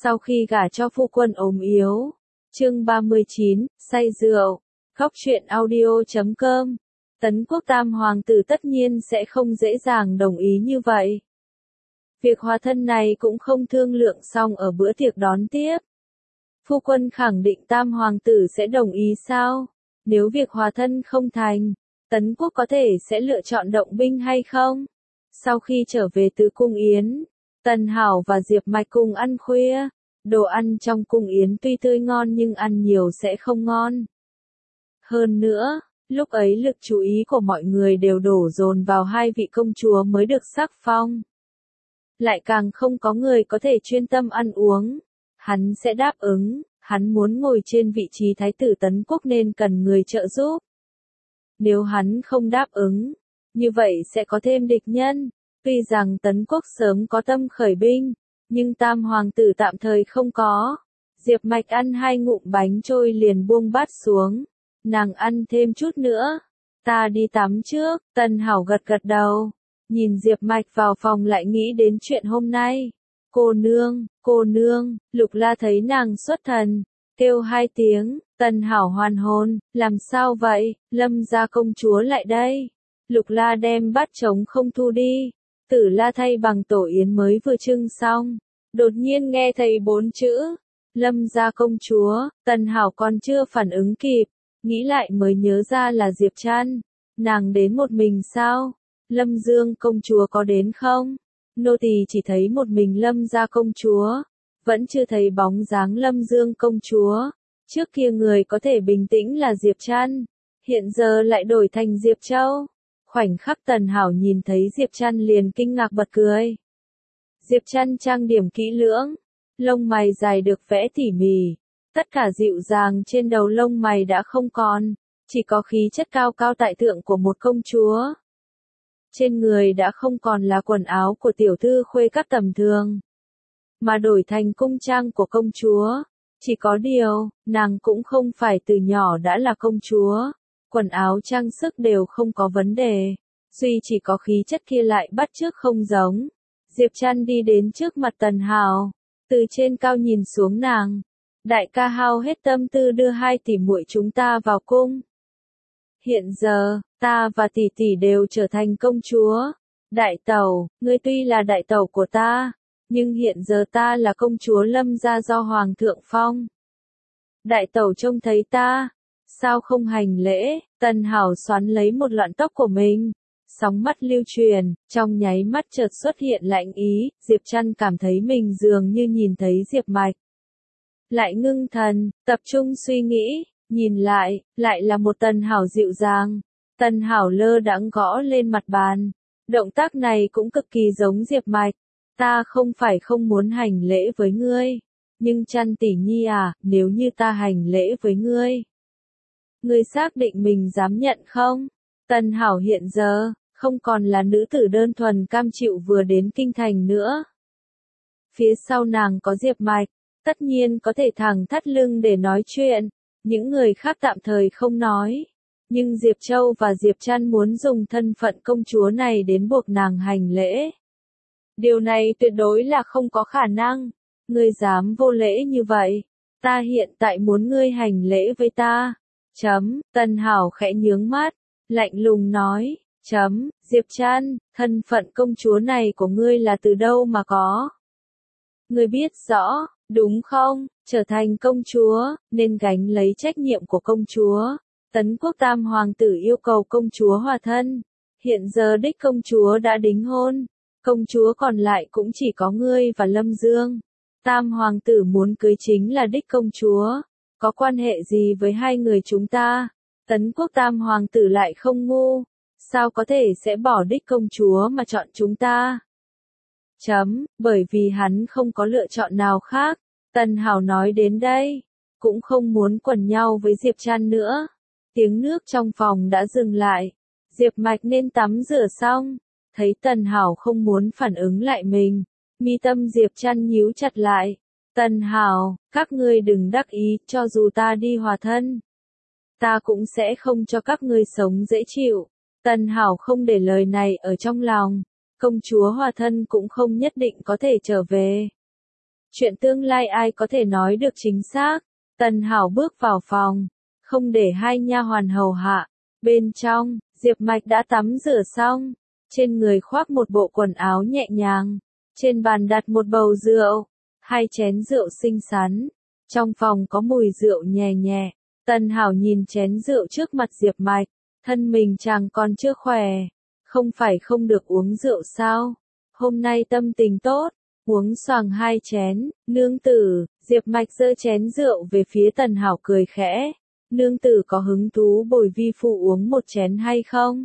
Sau khi gả cho phu quân ốm yếu. Chương 39, say rượu. Góc truyện audio.com. Tấn Quốc Tam hoàng tử tất nhiên sẽ không dễ dàng đồng ý như vậy. Việc hòa thân này cũng không thương lượng xong ở bữa tiệc đón tiếp. Phu quân khẳng định Tam hoàng tử sẽ đồng ý sao? Nếu việc hòa thân không thành, Tấn Quốc có thể sẽ lựa chọn động binh hay không? Sau khi trở về từ cung yến, Tần Hảo và Diệp Mạch cùng ăn khuya. Đồ ăn trong cung yến tuy tươi ngon nhưng ăn nhiều sẽ không ngon. Hơn nữa, lúc ấy lực chú ý của mọi người đều đổ dồn vào hai vị công chúa mới được sắc phong. Lại càng không có người có thể chuyên tâm ăn uống. Hắn sẽ đáp ứng, hắn muốn ngồi trên vị trí thái tử Tấn Quốc nên cần người trợ giúp. Nếu hắn không đáp ứng, như vậy sẽ có thêm địch nhân. Tuy rằng Tấn Quốc sớm có tâm khởi binh, nhưng Tam hoàng tử tạm thời không có. Diệp Mạch ăn 2 ngụm bánh trôi liền buông bát xuống. Nàng ăn thêm chút nữa. Ta đi tắm trước. Tần Hảo gật gật đầu. Nhìn Diệp Mạch vào phòng lại nghĩ đến chuyện hôm nay. Cô nương, Lục La thấy nàng xuất thần. Kêu 2 tiếng, Tần Hảo hoàn hồn, làm sao vậy, Lâm gia công chúa lại đây. Lục La đem bát trống không thu đi. Tử La thay bằng tổ yến mới vừa trưng xong. Đột nhiên nghe thấy 4 chữ. Lâm gia công chúa, Tần Hảo còn chưa phản ứng kịp. Nghĩ lại mới nhớ ra là Diệp Trăn. Nàng đến một mình sao? Lâm Dương công chúa có đến không? Nô tỳ chỉ thấy một mình Lâm gia công chúa. Vẫn chưa thấy bóng dáng Lâm Dương công chúa. Trước kia người có thể bình tĩnh là Diệp Trăn. Hiện giờ lại đổi thành Diệp Châu. Khoảnh khắc Tần Hảo nhìn thấy Diệp Trăn liền kinh ngạc bật cười. Diệp Trăn trang điểm kỹ lưỡng, lông mày dài được vẽ tỉ mỉ, tất cả dịu dàng trên đầu lông mày đã không còn, chỉ có khí chất cao cao tại thượng của một công chúa. Trên người đã không còn là quần áo của tiểu thư khuê các tầm thường, mà đổi thành cung trang của công chúa. Chỉ có điều, nàng cũng không phải từ nhỏ đã là công chúa. Quần áo trang sức đều không có vấn đề, duy chỉ có khí chất kia lại bắt chước không giống. Diệp Trăn đi đến trước mặt Tần Hảo, từ trên cao nhìn xuống nàng. Đại ca hao hết tâm tư đưa 2 tỷ muội chúng ta vào cung. Hiện giờ, ta và tỷ tỷ đều trở thành công chúa. Đại tẩu, ngươi tuy là đại tẩu của ta, nhưng hiện giờ ta là công chúa Lâm gia do Hoàng thượng phong. Đại tẩu trông thấy ta, sao không hành lễ? Tần Hảo xoắn lấy một lọn tóc của mình. Sóng mắt lưu truyền, trong nháy mắt chợt xuất hiện lạnh ý, Diệp Trăn cảm thấy mình dường như nhìn thấy Diệp Mạch. Lại ngưng thần, tập trung suy nghĩ, nhìn lại là một Tần Hảo dịu dàng. Tần Hảo lơ đãng gõ lên mặt bàn. Động tác này cũng cực kỳ giống Diệp Mạch. Ta không phải không muốn hành lễ với ngươi, nhưng Trăn tỷ nhi à, nếu như ta hành lễ với ngươi, ngươi xác định mình dám nhận không? Tần Hảo hiện giờ không còn là nữ tử đơn thuần cam chịu vừa đến kinh thành nữa. Phía sau nàng có Diệp Mạch, tất nhiên có thể thẳng thắt lưng để nói chuyện. Những người khác tạm thời không nói, nhưng Diệp Châu và Diệp Trăn muốn dùng thân phận công chúa này đến buộc nàng hành lễ. Điều này tuyệt đối là không có khả năng. Ngươi dám vô lễ như vậy? Ta hiện tại muốn ngươi hành lễ với ta. Tần Hảo khẽ nhướng mắt, lạnh lùng nói. Diệp Trăn, thân phận công chúa này của ngươi là từ đâu mà có? Ngươi biết rõ, đúng không? Trở thành công chúa, nên gánh lấy trách nhiệm của công chúa. Tấn Quốc Tam hoàng tử yêu cầu công chúa hòa thân. Hiện giờ đích công chúa đã đính hôn. Công chúa còn lại cũng chỉ có ngươi và Lâm Dương. Tam hoàng tử muốn cưới chính là đích công chúa. Có quan hệ gì với hai người chúng ta? Tấn Quốc Tam hoàng tử lại không ngu. Sao có thể sẽ bỏ đích công chúa mà chọn chúng ta? Bởi vì hắn không có lựa chọn nào khác. Tần Hảo nói đến đây, cũng không muốn quần nhau với Diệp Trăn nữa. Tiếng nước trong phòng đã dừng lại. Diệp Mạch nên tắm rửa xong. Thấy Tần Hảo không muốn phản ứng lại mình, mi tâm Diệp Trăn nhíu chặt lại. Tần Hảo, các ngươi đừng đắc ý, cho dù ta đi hòa thân, ta cũng sẽ không cho các ngươi sống dễ chịu. Tần Hảo không để lời này ở trong lòng. Công chúa hòa thân cũng không nhất định có thể trở về. Chuyện tương lai ai có thể nói được chính xác. Tần Hảo bước vào phòng, không để hai nha hoàn hầu hạ. Bên trong, Diệp Mạch đã tắm rửa xong, trên người khoác một bộ quần áo nhẹ nhàng, trên bàn đặt một bầu rượu, hai chén rượu xinh xắn, trong phòng có mùi rượu nhẹ nhẹ. Tần Hảo nhìn chén rượu trước mặt Diệp Mạch, thân mình chàng còn chưa khỏe, không phải không được uống rượu sao? Hôm nay tâm tình tốt, uống xoàng hai chén. Nương tử. Diệp Mạch giơ chén rượu về phía Tần Hảo cười khẽ. Nương tử có hứng thú bồi vi phụ uống một chén hay không?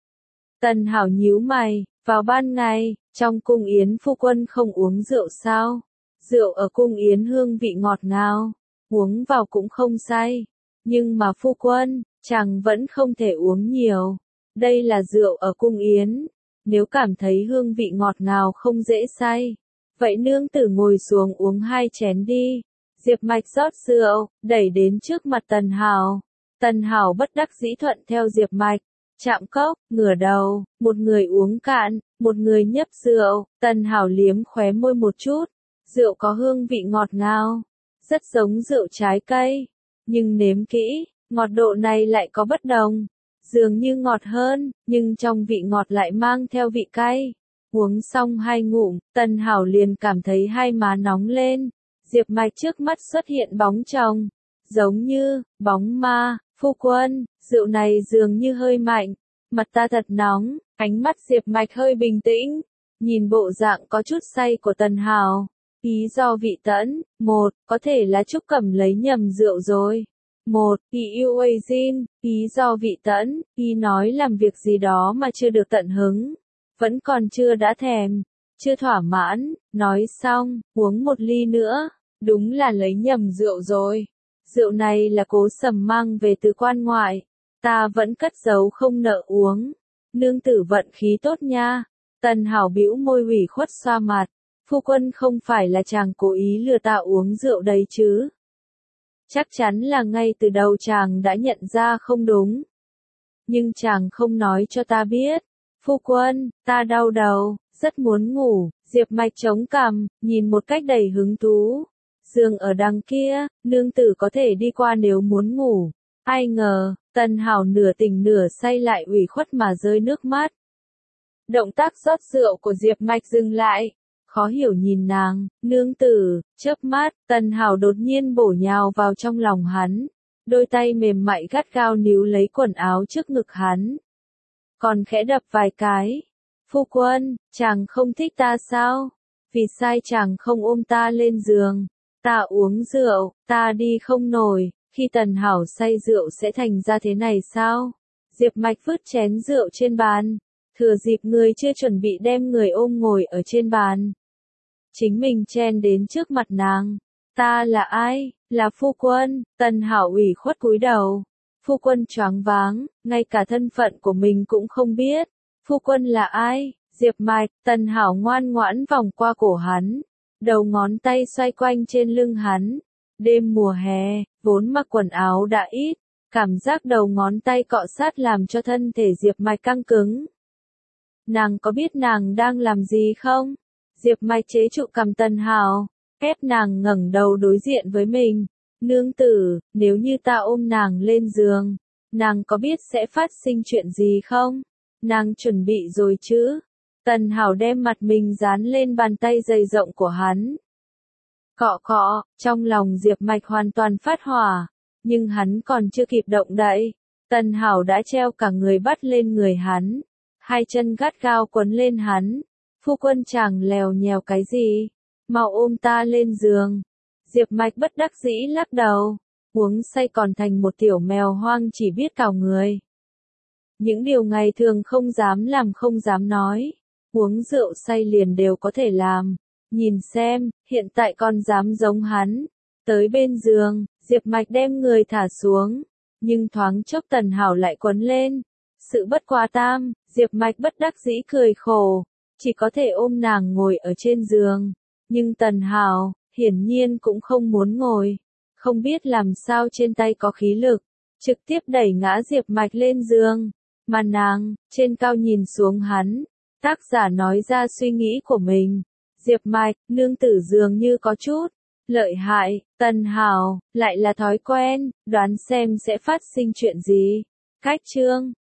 Tần Hảo nhíu mày, vào ban ngày, trong cung yến phu quân không uống rượu sao? Rượu ở cung yến hương vị ngọt ngào, uống vào cũng không say. Nhưng mà phu quân, chàng vẫn không thể uống nhiều. Đây là rượu ở cung yến, nếu cảm thấy hương vị ngọt ngào không dễ say. Vậy nương tử ngồi xuống uống hai chén đi. Diệp Mạch rót rượu, đẩy đến trước mặt Tần Hảo. Tần Hảo bất đắc dĩ thuận theo Diệp Mạch, chạm cốc, ngửa đầu, một người uống cạn, một người nhấp rượu. Tần Hảo liếm khóe môi một chút, rượu có hương vị ngọt ngào, rất giống rượu trái cây, nhưng nếm kỹ, ngọt độ này lại có bất đồng, dường như ngọt hơn, nhưng trong vị ngọt lại mang theo vị cay. Uống xong hai ngụm, Tần Hảo liền cảm thấy hai má nóng lên. Diệp Mạch trước mắt xuất hiện bóng chồng, giống như bóng ma. Phu quân, rượu này dường như hơi mạnh, mặt ta thật nóng. Ánh mắt Diệp Mạch hơi bình tĩnh, nhìn bộ dạng có chút say của Tần Hảo. Ý do vị tẫn. Một, có thể là Trúc Cẩm lấy nhầm rượu rồi. Một, ý yêu Jin, ý do vị tẫn, ý nói làm việc gì đó mà chưa được tận hứng. Vẫn còn chưa đã thèm, chưa thỏa mãn, nói xong, uống một ly nữa, đúng là lấy nhầm rượu rồi. Rượu này là Cố Sầm mang về từ quan ngoại, ta vẫn cất giấu không nỡ uống. Nương tử vận khí tốt nha. Tần Hảo bĩu môi ủy khuất xoa mặt, phu quân không phải là chàng cố ý lừa ta uống rượu đấy chứ? Chắc chắn là ngay từ đầu chàng đã nhận ra không đúng. Nhưng chàng không nói cho ta biết. Phu quân, ta đau đầu, rất muốn ngủ. Diệp Mạch chống cằm, nhìn một cách đầy hứng thú. Giường ở đằng kia, nương tử có thể đi qua nếu muốn ngủ. Ai ngờ, Tần Hảo nửa tỉnh nửa say lại ủy khuất mà rơi nước mắt. Động tác rót rượu của Diệp Mạch dừng lại, khó hiểu nhìn nàng. Nương tử. Chớp mắt, Tần Hảo đột nhiên bổ nhào vào trong lòng hắn. Đôi tay mềm mại gắt gao níu lấy quần áo trước ngực hắn, còn khẽ đập vài cái. Phu quân, chàng không thích ta sao? Vì sao chàng không ôm ta lên giường? Ta uống rượu, ta đi không nổi. Khi Tần Hảo say rượu sẽ thành ra thế này sao? Diệp Mạch vứt chén rượu trên bàn, thừa dịp người chưa chuẩn bị đem người ôm ngồi ở trên bàn. Chính mình chen đến trước mặt nàng. Ta là ai? Là phu quân. Tần Hảo ủy khuất cúi đầu. Phu quân choáng váng, ngay cả thân phận của mình cũng không biết. Phu quân là ai? Diệp Mạch. Tần Hảo ngoan ngoãn vòng qua cổ hắn, đầu ngón tay xoay quanh trên lưng hắn. Đêm mùa hè, vốn mặc quần áo đã ít, cảm giác đầu ngón tay cọ sát làm cho thân thể Diệp Mạch căng cứng. Nàng có biết nàng đang làm gì không? Diệp Mạch chế trụ cằm Tần Hảo, ép nàng ngẩng đầu đối diện với mình. Nương tử, nếu như ta ôm nàng lên giường, nàng có biết sẽ phát sinh chuyện gì không? Nàng chuẩn bị rồi chứ? Tần Hảo đem mặt mình dán lên bàn tay dày rộng của hắn. Cọ cọ, trong lòng Diệp Mạch hoàn toàn phát hỏa, nhưng hắn còn chưa kịp động đậy. Tần Hảo đã treo cả người bắt lên người hắn, hai chân gắt gao quấn lên hắn. Phu quân chàng lèo nhèo cái gì? Mau ôm ta lên giường. Diệp Mạch bất đắc dĩ lắc đầu, uống say còn thành một tiểu mèo hoang chỉ biết cào người. Những điều ngày thường không dám làm không dám nói, uống rượu say liền đều có thể làm. Nhìn xem, hiện tại con dám giống hắn. Tới bên giường, Diệp Mạch đem người thả xuống, nhưng thoáng chốc Tần Hảo lại quấn lên. Sự bất quá tam, Diệp Mạch bất đắc dĩ cười khổ, chỉ có thể ôm nàng ngồi ở trên giường. Nhưng Tần Hảo, hiển nhiên cũng không muốn ngồi, không biết làm sao trên tay có khí lực, trực tiếp đẩy ngã Diệp Mạch lên giường, mà nàng, trên cao nhìn xuống hắn, tác giả nói ra suy nghĩ của mình. Diệp Mai, nương tử dường như có chút lợi hại, Tần Hảo, lại là thói quen, đoán xem sẽ phát sinh chuyện gì. Khách trương.